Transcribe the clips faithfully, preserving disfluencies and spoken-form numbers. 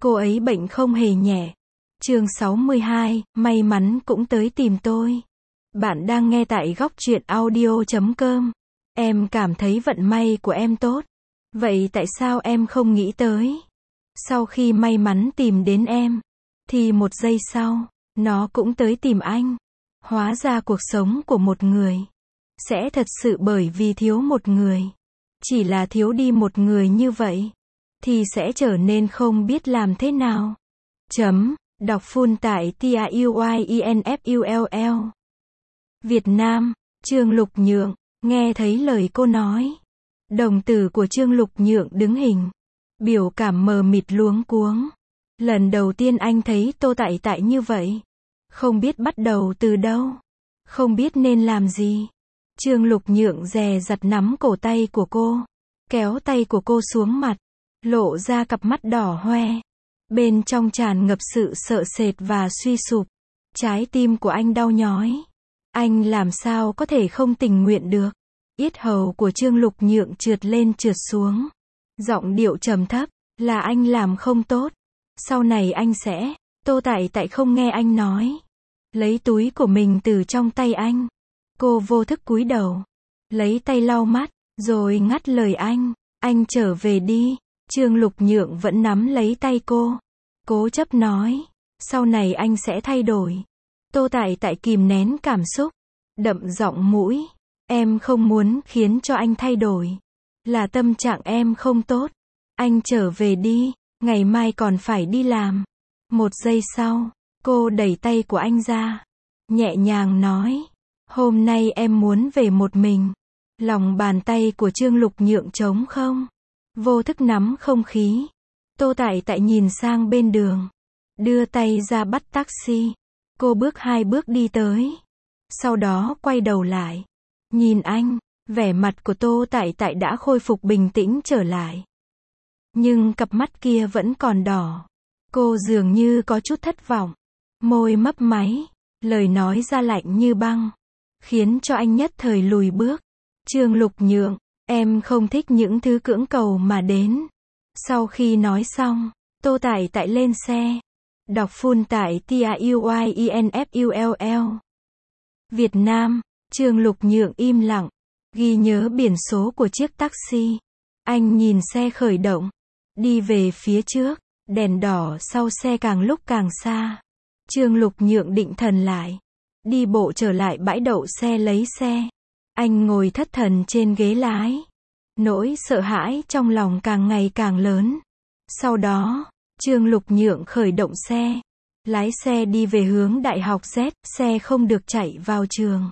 cô ấy bệnh không hề nhẹ. Chương sáu mươi hai, may mắn cũng tới tìm tôi. Bạn đang nghe tại góc truyện audio chấm com. Em cảm thấy vận may của em tốt. Vậy tại sao em không nghĩ tới? Sau khi may mắn tìm đến em, thì một giây sau, nó cũng tới tìm anh. Hóa ra cuộc sống của một người sẽ thật sự bởi vì thiếu một người. Chỉ là thiếu đi một người như vậy, thì sẽ trở nên không biết làm thế nào. Chấm, đọc full tại TAUYINFULL. Việt Nam, Trương Lục Nhượng, nghe thấy lời cô nói. Đồng tử của Trương Lục Nhượng đứng hình. Biểu cảm mờ mịt luống cuống. Lần đầu tiên anh thấy Tô Tại Tại như vậy. Không biết bắt đầu từ đâu. Không biết nên làm gì. Trương Lục Nhượng dè dặt nắm cổ tay của cô. Kéo tay của cô xuống mặt. Lộ ra cặp mắt đỏ hoe. Bên trong tràn ngập sự sợ sệt và suy sụp. Trái tim của anh đau nhói. Anh làm sao có thể không tình nguyện được. Yết hầu của Trương Lục Nhượng trượt lên trượt xuống. Giọng điệu trầm thấp, là anh làm không tốt. Sau này anh sẽ, Tô Tại Tại không nghe anh nói. Lấy túi của mình từ trong tay anh. Cô vô thức cúi đầu. Lấy tay lau mắt, rồi ngắt lời anh. Anh trở về đi. Trương Lục Nhượng vẫn nắm lấy tay cô. Cố chấp nói, sau này anh sẽ thay đổi. Tô Tại Tại kìm nén cảm xúc. Đậm giọng mũi. Em không muốn khiến cho anh thay đổi. Là tâm trạng em không tốt. Anh trở về đi, ngày mai còn phải đi làm. Một giây sau, cô đẩy tay của anh ra. Nhẹ nhàng nói, hôm nay em muốn về một mình. Lòng bàn tay của Trương Lục Nhượng trống không. Vô thức nắm không khí. Tô Tại Tại nhìn sang bên đường. Đưa tay ra bắt taxi. Cô bước hai bước đi tới. Sau đó quay đầu lại. Nhìn anh, vẻ mặt của Tô Tại Tại đã khôi phục bình tĩnh trở lại. Nhưng cặp mắt kia vẫn còn đỏ. Cô dường như có chút thất vọng. Môi mấp máy, lời nói ra lạnh như băng. Khiến cho anh nhất thời lùi bước. Trương Lục Nhượng, em không thích những thứ cưỡng cầu mà đến. Sau khi nói xong, Tô Tại Tại lên xe. Đọc full tại TAUYINFULL. Việt Nam, Trương Lục Nhượng im lặng. Ghi nhớ biển số của chiếc taxi. Anh nhìn xe khởi động. Đi về phía trước. Đèn đỏ sau xe càng lúc càng xa. Trương Lục Nhượng định thần lại. Đi bộ trở lại bãi đậu xe lấy xe. Anh ngồi thất thần trên ghế lái. Nỗi sợ hãi trong lòng càng ngày càng lớn. Sau đó, Trương Lục Nhượng khởi động xe. Lái xe đi về hướng Đại học Z. Xe không được chạy vào trường.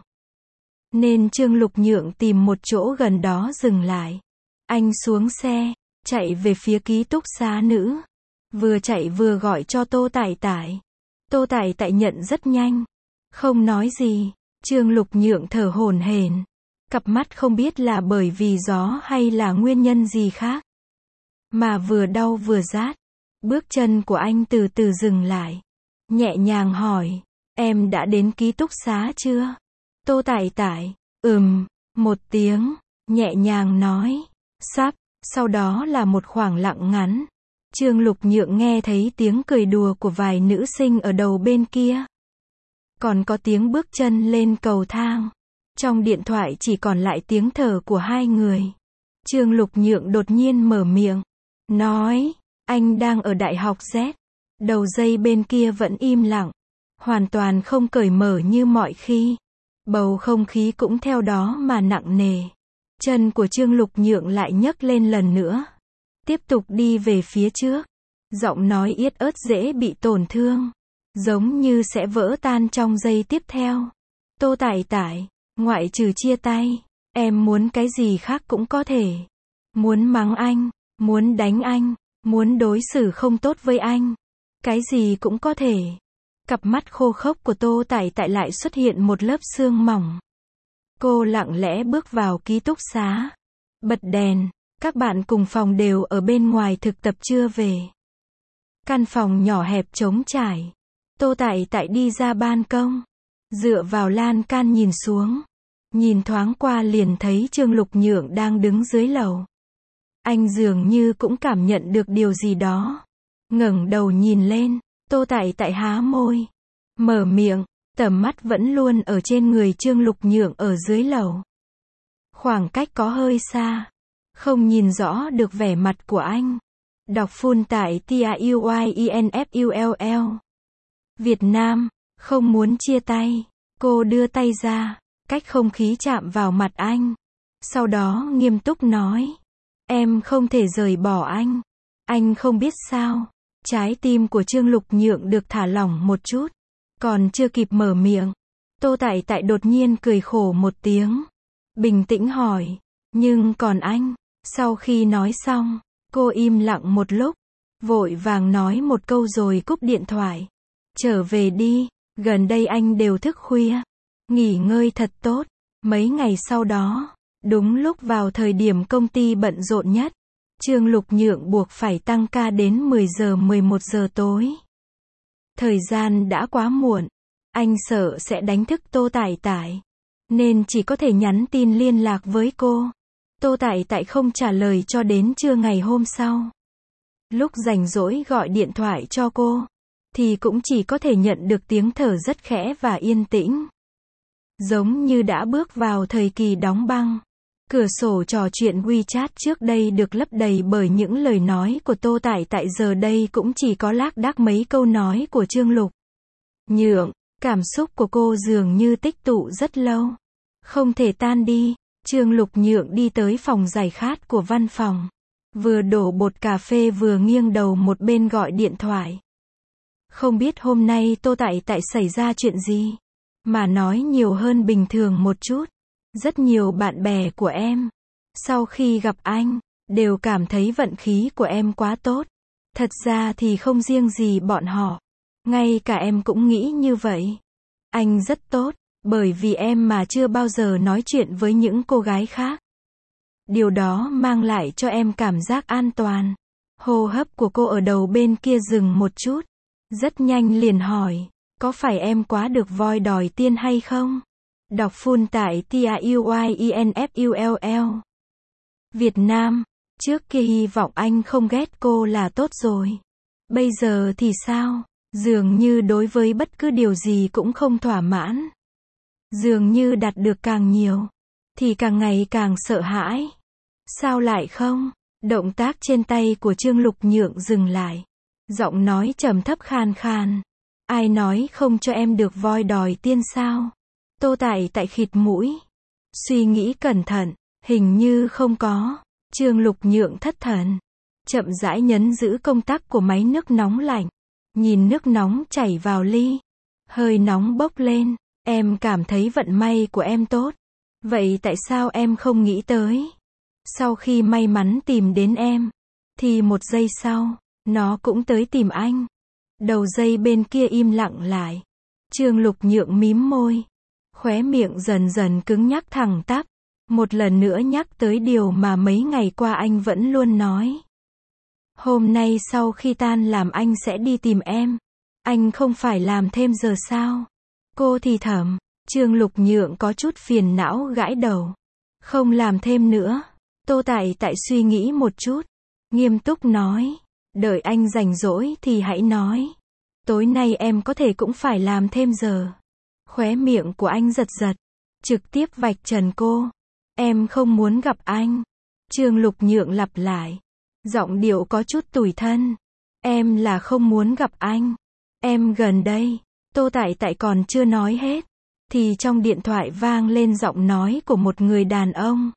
Nên Trương Lục Nhượng tìm một chỗ gần đó dừng lại. Anh xuống xe, chạy về phía ký túc xá nữ. Vừa chạy vừa gọi cho Tô Tại Tại. Tô Tại Tại nhận rất nhanh. Không nói gì. Trương Lục Nhượng thở hổn hển. Cặp mắt không biết là bởi vì gió hay là nguyên nhân gì khác. Mà vừa đau vừa rát. Bước chân của anh từ từ dừng lại. Nhẹ nhàng hỏi. Em đã đến ký túc xá chưa? Tô Tại Tại. Ừm. Một tiếng. Nhẹ nhàng nói. Sắp. Sau đó là một khoảng lặng ngắn. Trương Lục Nhượng nghe thấy tiếng cười đùa của vài nữ sinh ở đầu bên kia. Còn có tiếng bước chân lên cầu thang. Trong điện thoại chỉ còn lại tiếng thở của hai người. Trương Lục Nhượng đột nhiên mở miệng. Nói, anh đang ở Đại học Z. Đầu dây bên kia vẫn im lặng. Hoàn toàn không cởi mở như mọi khi. Bầu không khí cũng theo đó mà nặng nề. Chân của Trương Lục Nhượng lại nhấc lên lần nữa. Tiếp tục đi về phía trước. Giọng nói yết ớt dễ bị tổn thương. Giống như sẽ vỡ tan trong giây tiếp theo. Tô Tại Tại, ngoại trừ chia tay, em muốn cái gì khác cũng có thể. Muốn mắng anh, muốn đánh anh, muốn đối xử không tốt với anh. Cái gì cũng có thể. Cặp mắt khô khốc của Tô Tại Tại lại xuất hiện một lớp sương mỏng. Cô lặng lẽ bước vào ký túc xá. Bật đèn. Các bạn cùng phòng đều ở bên ngoài thực tập chưa về. Căn phòng nhỏ hẹp trống trải. Tô Tại Tại đi ra ban công. Dựa vào lan can nhìn xuống. Nhìn thoáng qua liền thấy Trương Lục Nhượng đang đứng dưới lầu. Anh dường như cũng cảm nhận được điều gì đó. ngẩng đầu nhìn lên, Tô Tại Tại há môi, mở miệng, tầm mắt vẫn luôn ở trên người Trương Lục Nhượng ở dưới lầu. Khoảng cách có hơi xa, không nhìn rõ được vẻ mặt của anh. Đọc full tại T A U Y E N F U L L. Việt Nam, không muốn chia tay. Cô đưa tay ra, cách không khí chạm vào mặt anh. Sau đó nghiêm túc nói. Em không thể rời bỏ anh. Anh không biết sao. Trái tim của Trương Lục Nhượng được thả lỏng một chút. Còn chưa kịp mở miệng. Tô Tại Tại đột nhiên cười khổ một tiếng. Bình tĩnh hỏi. Nhưng còn anh? Sau khi nói xong, cô im lặng một lúc. Vội vàng nói một câu rồi cúp điện thoại. Trở về đi. Gần đây anh đều thức khuya. Nghỉ ngơi thật tốt. Mấy ngày sau đó, đúng lúc vào thời điểm công ty bận rộn nhất, Trương Lục Nhượng buộc phải tăng ca đến mười giờ mười một giờ tối. Thời gian đã quá muộn. Anh sợ sẽ đánh thức Tô Tại Tại, nên chỉ có thể nhắn tin liên lạc với cô. Tô Tại Tại không trả lời cho đến trưa ngày hôm sau. Lúc rảnh rỗi gọi điện thoại cho cô, thì cũng chỉ có thể nhận được tiếng thở rất khẽ và yên tĩnh. Giống như đã bước vào thời kỳ đóng băng. Cửa sổ trò chuyện WeChat trước đây được lấp đầy bởi những lời nói của Tô Tại Tại, giờ đây cũng chỉ có lác đác mấy câu nói của Trương Lục Nhượng. Cảm xúc của cô dường như tích tụ rất lâu, không thể tan đi. Trương Lục Nhượng đi tới phòng giải khát của văn phòng, vừa đổ bột cà phê vừa nghiêng đầu một bên gọi điện thoại. Không biết hôm nay Tô Tại Tại xảy ra chuyện gì, mà nói nhiều hơn bình thường một chút. Rất nhiều bạn bè của em, sau khi gặp anh, đều cảm thấy vận khí của em quá tốt. Thật ra thì không riêng gì bọn họ, ngay cả em cũng nghĩ như vậy. Anh rất tốt, bởi vì em mà chưa bao giờ nói chuyện với những cô gái khác. Điều đó mang lại cho em cảm giác an toàn. Hô hấp của cô ở đầu bên kia dừng một chút. Rất nhanh liền hỏi, có phải em quá được voi đòi tiên hay không? Đọc full tại T A U Y E N F U L L. Việt Nam, trước kia hy vọng anh không ghét cô là tốt rồi. Bây giờ thì sao? Dường như đối với bất cứ điều gì cũng không thỏa mãn. Dường như đạt được càng nhiều, thì càng ngày càng sợ hãi. Sao lại không? Động tác trên tay của Trương Lục Nhượng dừng lại. Giọng nói trầm thấp khan khan. Ai nói không cho em được voi đòi tiên sao? Tô Tại Tại khịt mũi. Suy nghĩ cẩn thận, hình như không có. Trương Lục Nhượng thất thần. Chậm rãi nhấn giữ công tắc của máy nước nóng lạnh. Nhìn nước nóng chảy vào ly. Hơi nóng bốc lên. Em cảm thấy vận may của em tốt. Vậy tại sao em không nghĩ tới? Sau khi may mắn tìm đến em, thì một giây sau, nó cũng tới tìm anh. Đầu dây bên kia im lặng lại. Trương Lục Nhượng mím môi. Khóe miệng dần dần cứng nhắc thẳng tắp. Một lần nữa nhắc tới điều mà mấy ngày qua anh vẫn luôn nói. Hôm nay sau khi tan làm anh sẽ đi tìm em. Anh không phải làm thêm giờ sao? Cô thì thầm. Trương Lục Nhượng có chút phiền não gãi đầu. Không làm thêm nữa. Tô Tại Tại suy nghĩ một chút. Nghiêm túc nói. Đợi anh rảnh rỗi thì hãy nói. Tối nay em có thể cũng phải làm thêm giờ. Khóe miệng của anh giật giật. Trực tiếp vạch trần cô. Em không muốn gặp anh. Trương Lục Nhượng lặp lại. Giọng điệu có chút tủi thân. Em là không muốn gặp anh. Em gần đây. Tô Tại Tại còn chưa nói hết, thì trong điện thoại vang lên giọng nói của một người đàn ông.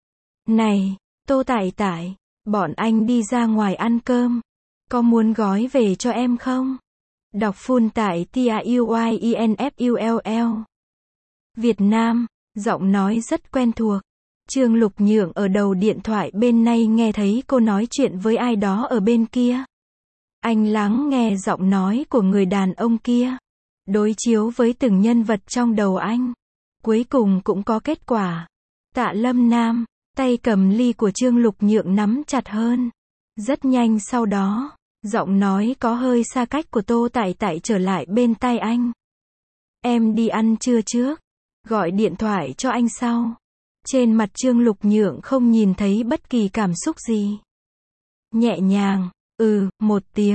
Này, Tô Tại Tại, bọn anh đi ra ngoài ăn cơm. Có muốn gói về cho em không? Đọc full tại T A U Y E N F U L L. Việt Nam, giọng nói rất quen thuộc. Trương Lục Nhượng ở đầu điện thoại bên này nghe thấy cô nói chuyện với ai đó ở bên kia. Anh lắng nghe giọng nói của người đàn ông kia. Đối chiếu với từng nhân vật trong đầu anh. Cuối cùng cũng có kết quả. Tạ Lâm Nam, tay cầm ly của Trương Lục Nhượng nắm chặt hơn. Rất nhanh sau đó, giọng nói có hơi xa cách của Tô Tại Tại trở lại bên tai anh. Em đi ăn trưa trước. Gọi điện thoại cho anh sau. Trên mặt Trương Lục Nhượng không nhìn thấy bất kỳ cảm xúc gì. Nhẹ nhàng, ừ, một tiếng.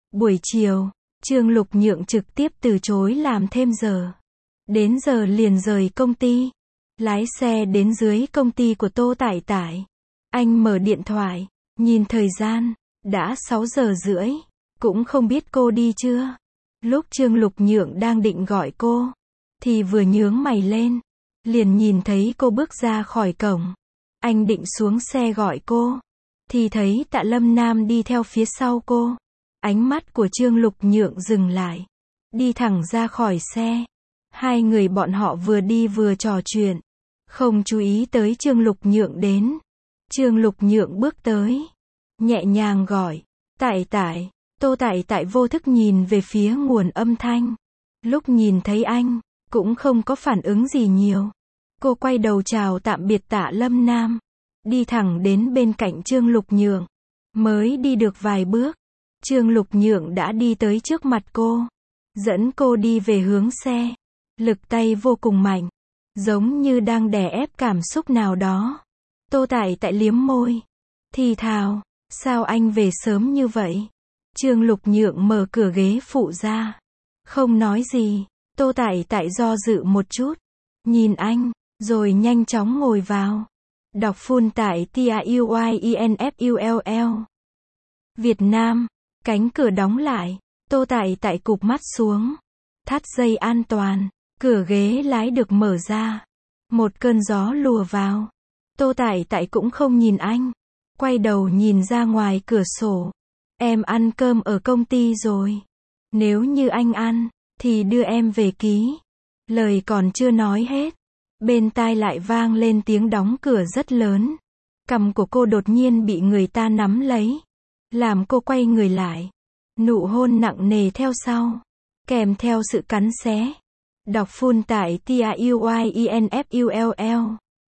Buổi chiều, Trương Lục Nhượng trực tiếp từ chối làm thêm giờ. Đến giờ liền rời công ty. Lái xe đến dưới công ty của Tô Tải Tải. Anh mở điện thoại, nhìn thời gian, đã sáu giờ rưỡi. Cũng không biết cô đi chưa. Lúc Trương Lục Nhượng đang định gọi cô, thì vừa nhướng mày lên. Liền nhìn thấy cô bước ra khỏi cổng. Anh định xuống xe gọi cô, thì thấy Tạ Lâm Nam đi theo phía sau cô. Ánh mắt của Trương Lục Nhượng dừng lại. Đi thẳng ra khỏi xe. Hai người bọn họ vừa đi vừa trò chuyện. Không chú ý tới Trương Lục Nhượng đến. Trương Lục Nhượng bước tới. Nhẹ nhàng gọi. Tải Tải. Tô Tải Tải vô thức nhìn về phía nguồn âm thanh. Lúc nhìn thấy anh, cũng không có phản ứng gì nhiều. Cô quay đầu chào tạm biệt Tạ Lâm Nam. Đi thẳng đến bên cạnh Trương Lục Nhượng. Mới đi được vài bước. Trương Lục Nhượng đã đi tới trước mặt cô. Dẫn cô đi về hướng xe. Lực tay vô cùng mạnh. Giống như đang đè ép cảm xúc nào đó. Tô Tải Tải liếm môi. Thì thào, sao anh về sớm như vậy? Trương Lục Nhượng mở cửa ghế phụ ra. Không nói gì. Tô Tải Tải do dự một chút. Nhìn anh, rồi nhanh chóng ngồi vào. Đọc full tại T A U Y E N F U L L. Việt Nam. Cánh cửa đóng lại. Tô Tải Tải cụp mắt xuống. Thắt dây an toàn. Cửa ghế lái được mở ra. Một cơn gió lùa vào. Tô Tải Tải cũng không nhìn anh. Quay đầu nhìn ra ngoài cửa sổ. Em ăn cơm ở công ty rồi. Nếu như anh ăn, thì đưa em về ký. Lời còn chưa nói hết. Bên tai lại vang lên tiếng đóng cửa rất lớn. Cằm của cô đột nhiên bị người ta nắm lấy. Làm cô quay người lại. Nụ hôn nặng nề theo sau. Kèm theo sự cắn xé. Đọc full tại T A U Y E N F U L L.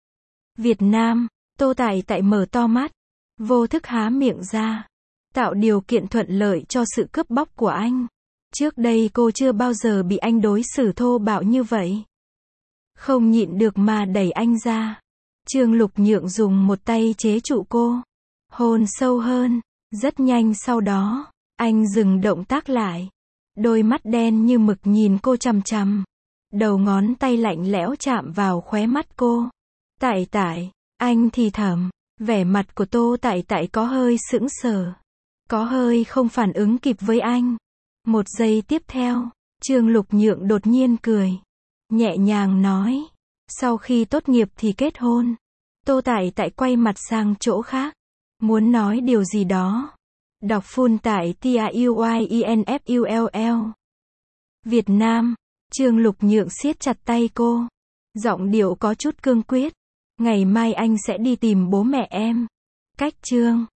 Việt Nam. Tô Tải Tải mở to mắt. Vô thức há miệng ra. Tạo điều kiện thuận lợi cho sự cướp bóc của anh. Trước đây cô chưa bao giờ bị anh đối xử thô bạo như vậy. Không nhịn được mà đẩy anh ra. Trương Lục Nhượng dùng một tay chế trụ cô. Hôn sâu hơn. Rất nhanh sau đó, anh dừng động tác lại. Đôi mắt đen như mực nhìn cô chằm chằm. Đầu ngón tay lạnh lẽo chạm vào khóe mắt cô. Tải Tải, anh thì thầm. Vẻ mặt của Tô Tải Tải có hơi sững sờ. Có hơi không phản ứng kịp với anh. Một giây tiếp theo, Trương Lục Nhượng đột nhiên cười. Nhẹ nhàng nói. Sau khi tốt nghiệp thì kết hôn. Tô Tải Tải quay mặt sang chỗ khác. Muốn nói điều gì đó. Đọc full tại T A U Y E N F U L L. Việt Nam. Trương Lục Nhượng siết chặt tay cô. Giọng điệu có chút cương quyết. Ngày mai anh sẽ đi tìm bố mẹ em. Cách Trương.